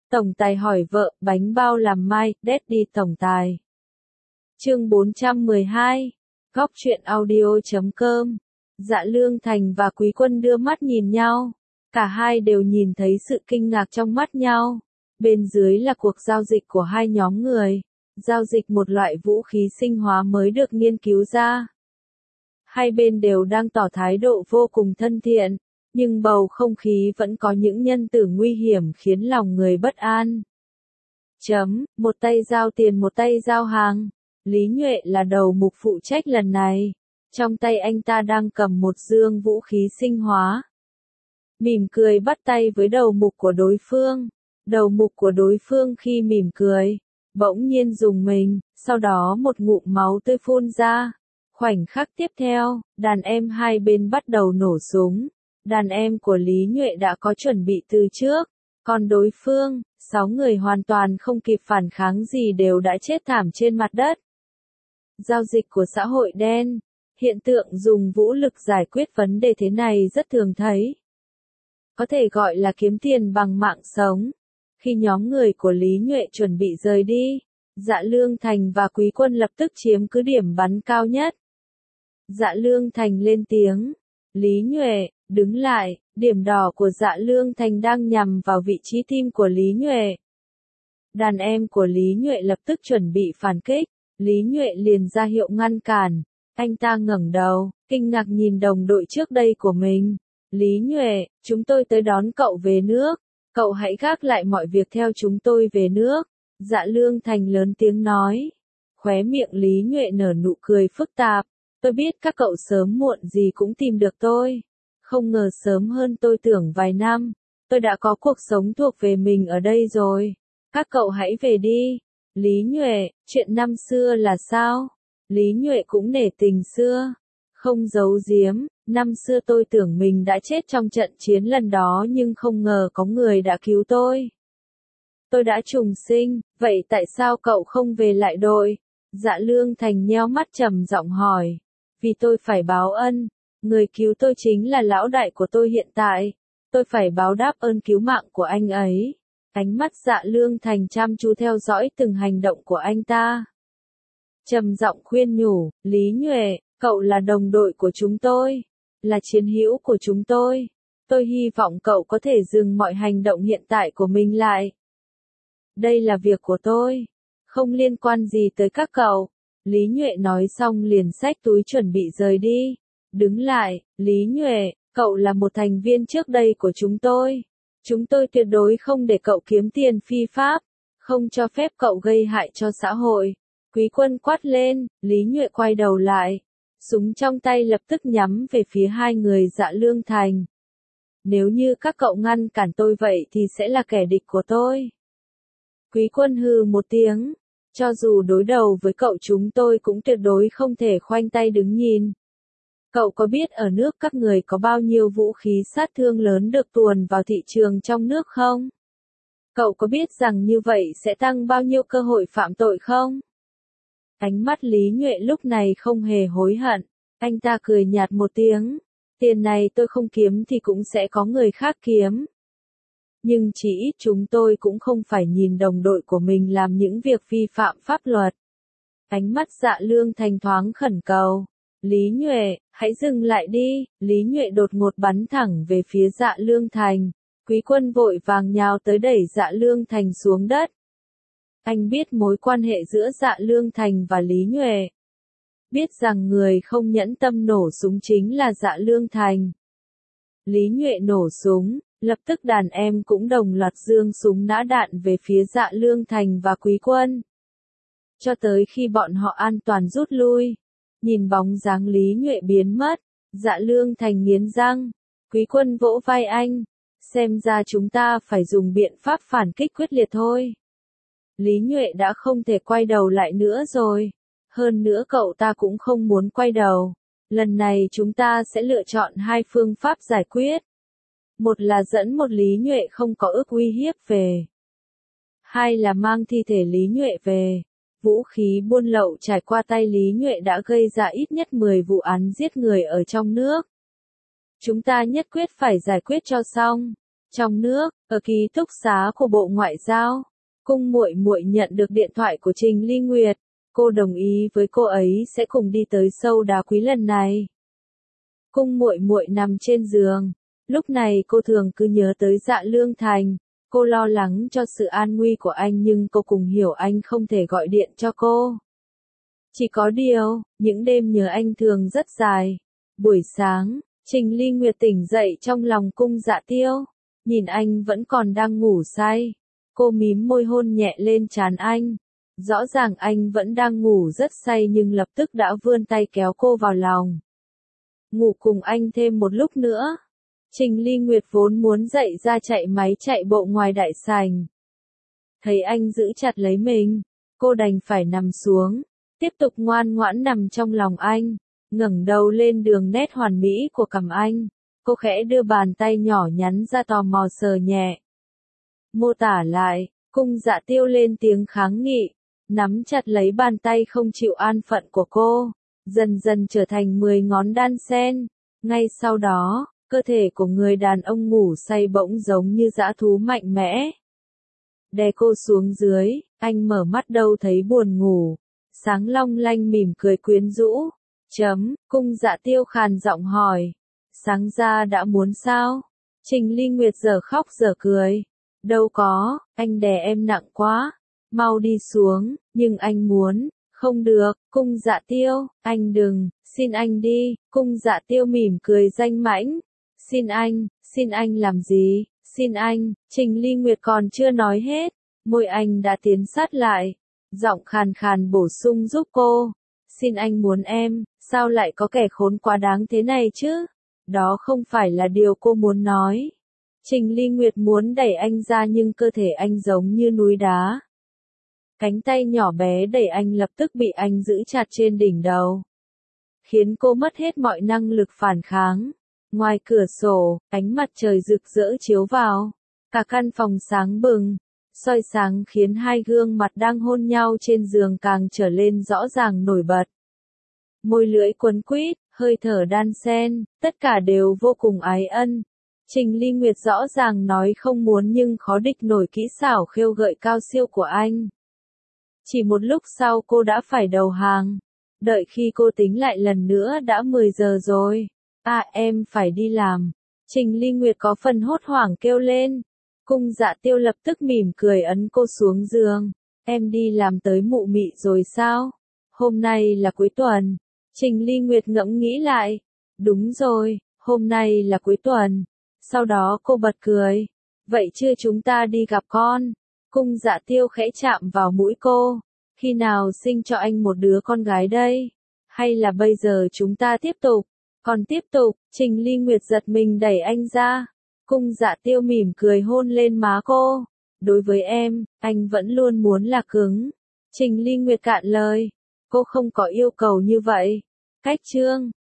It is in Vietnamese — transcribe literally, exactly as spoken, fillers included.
Tổng tài hỏi vợ, bánh bao làm mai, Daddy tổng tài. Chương bốn trăm mười hai. Góc truyện audio.com. Dạ Lương Thành và Quý Quân đưa mắt nhìn nhau. Cả hai đều nhìn thấy sự kinh ngạc trong mắt nhau. Bên dưới là cuộc giao dịch của hai nhóm người. Giao dịch một loại vũ khí sinh hóa mới được nghiên cứu ra. Hai bên đều đang tỏ thái độ vô cùng thân thiện. Nhưng bầu không khí vẫn có những nhân tử nguy hiểm khiến lòng người bất an. Chấm, một tay giao tiền một tay giao hàng. Lý Nhuệ là đầu mục phụ trách lần này. Trong tay anh ta đang cầm một dương vũ khí sinh hóa. Mỉm cười bắt tay với đầu mục của đối phương. Đầu mục của đối phương khi mỉm cười, bỗng nhiên rùng mình, sau đó một ngụm máu tươi phun ra. Khoảnh khắc tiếp theo, đàn em hai bên bắt đầu nổ súng. Đàn em của Lý Nhuệ đã có chuẩn bị từ trước, còn đối phương, sáu người hoàn toàn không kịp phản kháng gì đều đã chết thảm trên mặt đất. Giao dịch của xã hội đen, hiện tượng dùng vũ lực giải quyết vấn đề thế này rất thường thấy. Có thể gọi là kiếm tiền bằng mạng sống. Khi nhóm người của Lý Nhuệ chuẩn bị rời đi, Dạ Lương Thành và Quý Quân lập tức chiếm cứ điểm bắn cao nhất. Dạ Lương Thành lên tiếng, Lý Nhuệ, đứng lại, điểm đỏ của Dạ Lương Thành đang nhằm vào vị trí tim của Lý Nhuệ. Đàn em của Lý Nhuệ lập tức chuẩn bị phản kích, Lý Nhuệ liền ra hiệu ngăn cản. Anh ta ngẩng đầu, kinh ngạc nhìn đồng đội trước đây của mình. Lý Nhuệ, chúng tôi tới đón cậu về nước, cậu hãy gác lại mọi việc theo chúng tôi về nước. Dạ Lương Thành lớn tiếng nói. Khóe miệng Lý Nhuệ nở nụ cười phức tạp. Tôi biết các cậu sớm muộn gì cũng tìm được tôi. Không ngờ sớm hơn tôi tưởng vài năm, tôi đã có cuộc sống thuộc về mình ở đây rồi. Các cậu hãy về đi. Lý Nhuệ, chuyện năm xưa là sao? Lý Nhuệ cũng nể tình xưa. Không giấu giếm, năm xưa tôi tưởng mình đã chết trong trận chiến lần đó nhưng không ngờ có người đã cứu tôi. Tôi đã trùng sinh, vậy tại sao cậu không về lại đội? Dạ Lương Thành nheo mắt trầm giọng hỏi. Vì tôi phải báo ân. Người cứu tôi chính là lão đại của tôi hiện tại. Tôi phải báo đáp ơn cứu mạng của anh ấy. Ánh mắt Dạ Lương Thành chăm chú theo dõi từng hành động của anh ta. Trầm giọng khuyên nhủ, Lý Nhuệ, cậu là đồng đội của chúng tôi. Là chiến hữu của chúng tôi. Tôi hy vọng cậu có thể dừng mọi hành động hiện tại của mình lại. Đây là việc của tôi. Không liên quan gì tới các cậu. Lý Nhuệ nói xong liền xách túi chuẩn bị rời đi. Đứng lại, Lý Nhuệ, cậu là một thành viên trước đây của chúng tôi. Chúng tôi tuyệt đối không để cậu kiếm tiền phi pháp, không cho phép cậu gây hại cho xã hội. Quý Quân quát lên, Lý Nhuệ quay đầu lại. Súng trong tay lập tức nhắm về phía hai người Dạ Lương Thành. Nếu như các cậu ngăn cản tôi vậy thì sẽ là kẻ địch của tôi. Quý Quân hừ một tiếng. Cho dù đối đầu với cậu chúng tôi cũng tuyệt đối không thể khoanh tay đứng nhìn. Cậu có biết ở nước các người có bao nhiêu vũ khí sát thương lớn được tuồn vào thị trường trong nước không? Cậu có biết rằng như vậy sẽ tăng bao nhiêu cơ hội phạm tội không? Ánh mắt Lý Nhuệ lúc này không hề hối hận. Anh ta cười nhạt một tiếng. Tiền này tôi không kiếm thì cũng sẽ có người khác kiếm. Nhưng chỉ ít chúng tôi cũng không phải nhìn đồng đội của mình làm những việc vi phạm pháp luật. Ánh mắt Dạ Lương Thành thoáng khẩn cầu. Lý Nhuệ, hãy dừng lại đi. Lý Nhuệ đột ngột bắn thẳng về phía Dạ Lương Thành. Quý Quân vội vàng nhào tới đẩy Dạ Lương Thành xuống đất. Anh biết mối quan hệ giữa Dạ Lương Thành và Lý Nhuệ. Biết rằng người không nhẫn tâm nổ súng chính là Dạ Lương Thành. Lý Nhuệ nổ súng, lập tức đàn em cũng đồng loạt giương súng nã đạn về phía Dạ Lương Thành và Quý Quân. Cho tới khi bọn họ an toàn rút lui. Nhìn bóng dáng Lý Nhuệ biến mất, Dạ Lương Thành nghiến răng. Quý Quân vỗ vai anh. Xem ra chúng ta phải dùng biện pháp phản kích quyết liệt thôi. Lý Nhuệ đã không thể quay đầu lại nữa rồi. Hơn nữa cậu ta cũng không muốn quay đầu. Lần này chúng ta sẽ lựa chọn hai phương pháp giải quyết. Một là dẫn một Lý Nhuệ không có ước uy hiếp về. Hai là mang thi thể Lý Nhuệ về. Vũ khí buôn lậu trải qua tay Lý Nhuệ đã gây ra ít nhất mười vụ án giết người ở trong nước. Chúng ta nhất quyết phải giải quyết cho xong. Trong nước, ở ký túc xá của Bộ Ngoại giao, Cung Muội Muội nhận được điện thoại của Trình Ly Nguyệt, cô đồng ý với cô ấy sẽ cùng đi tới sâu đá quý lần này. Cung Muội Muội nằm trên giường, lúc này cô thường cứ nhớ tới Dạ Lương Thành, cô lo lắng cho sự an nguy của anh nhưng cô cũng hiểu anh không thể gọi điện cho cô. Chỉ có điều, những đêm nhớ anh thường rất dài. Buổi sáng, Trình Ly Nguyệt tỉnh dậy trong lòng Cung Dạ Tiêu, nhìn anh vẫn còn đang ngủ say. Cô mím môi hôn nhẹ lên trán anh. Rõ ràng anh vẫn đang ngủ rất say nhưng lập tức đã vươn tay kéo cô vào lòng. Ngủ cùng anh thêm một lúc nữa. Trình Ly Nguyệt vốn muốn dậy ra chạy máy chạy bộ ngoài đại sảnh. Thấy anh giữ chặt lấy mình, cô đành phải nằm xuống, tiếp tục ngoan ngoãn nằm trong lòng anh, ngẩng đầu lên đường nét hoàn mỹ của cằm anh. Cô khẽ đưa bàn tay nhỏ nhắn ra tò mò sờ nhẹ. Mô tả lại, Cung Dạ Tiêu lên tiếng kháng nghị, nắm chặt lấy bàn tay không chịu an phận của cô, dần dần trở thành mười ngón đan sen. Ngay sau đó, cơ thể của người đàn ông ngủ say bỗng giống như dã thú mạnh mẽ. Đè cô xuống dưới, anh mở mắt đâu thấy buồn ngủ, sáng long lanh mỉm cười quyến rũ. Chấm, Cung Dạ Tiêu khàn giọng hỏi, sáng ra đã muốn sao? Trình Ly Nguyệt giờ khóc giờ cười. Đâu có, anh đè em nặng quá, mau đi xuống, nhưng anh muốn. Không được, Cung Dạ Tiêu, anh đừng, xin anh đi. Cung Dạ Tiêu mỉm cười danh mãnh. Xin anh, xin anh làm gì, xin anh. Trình Ly Nguyệt còn chưa nói hết, môi anh đã tiến sát lại, giọng khàn khàn bổ sung giúp cô. Xin anh muốn em, sao lại có kẻ khốn quá đáng thế này chứ? Đó không phải là điều cô muốn nói. Trình Ly Nguyệt muốn đẩy anh ra nhưng cơ thể anh giống như núi đá. Cánh tay nhỏ bé đẩy anh lập tức bị anh giữ chặt trên đỉnh đầu, khiến cô mất hết mọi năng lực phản kháng. Ngoài cửa sổ, ánh mặt trời rực rỡ chiếu vào, cả căn phòng sáng bừng, soi sáng khiến hai gương mặt đang hôn nhau trên giường càng trở lên rõ ràng nổi bật. Môi lưỡi quấn quýt, hơi thở đan xen, tất cả đều vô cùng ái ân. Trình Ly Nguyệt rõ ràng nói không muốn nhưng khó địch nổi kỹ xảo khêu gợi cao siêu của anh. Chỉ một lúc sau cô đã phải đầu hàng. Đợi khi cô tính lại lần nữa đã mười giờ rồi. À em phải đi làm. Trình Ly Nguyệt có phần hốt hoảng kêu lên. Cung Dạ Tiêu lập tức mỉm cười ấn cô xuống giường. Em đi làm tới mụ mị rồi sao? Hôm nay là cuối tuần. Trình Ly Nguyệt ngẫm nghĩ lại. Đúng rồi, hôm nay là cuối tuần. Sau đó cô bật cười. Vậy chưa chúng ta đi gặp con? Cung Dạ Tiêu khẽ chạm vào mũi cô. Khi nào sinh cho anh một đứa con gái đây? Hay là bây giờ chúng ta tiếp tục? Còn tiếp tục, Trình Ly Nguyệt giật mình đẩy anh ra. Cung Dạ Tiêu mỉm cười hôn lên má cô. Đối với em, anh vẫn luôn muốn là cứng. Trình Ly Nguyệt cạn lời. Cô không có yêu cầu như vậy. Cách chương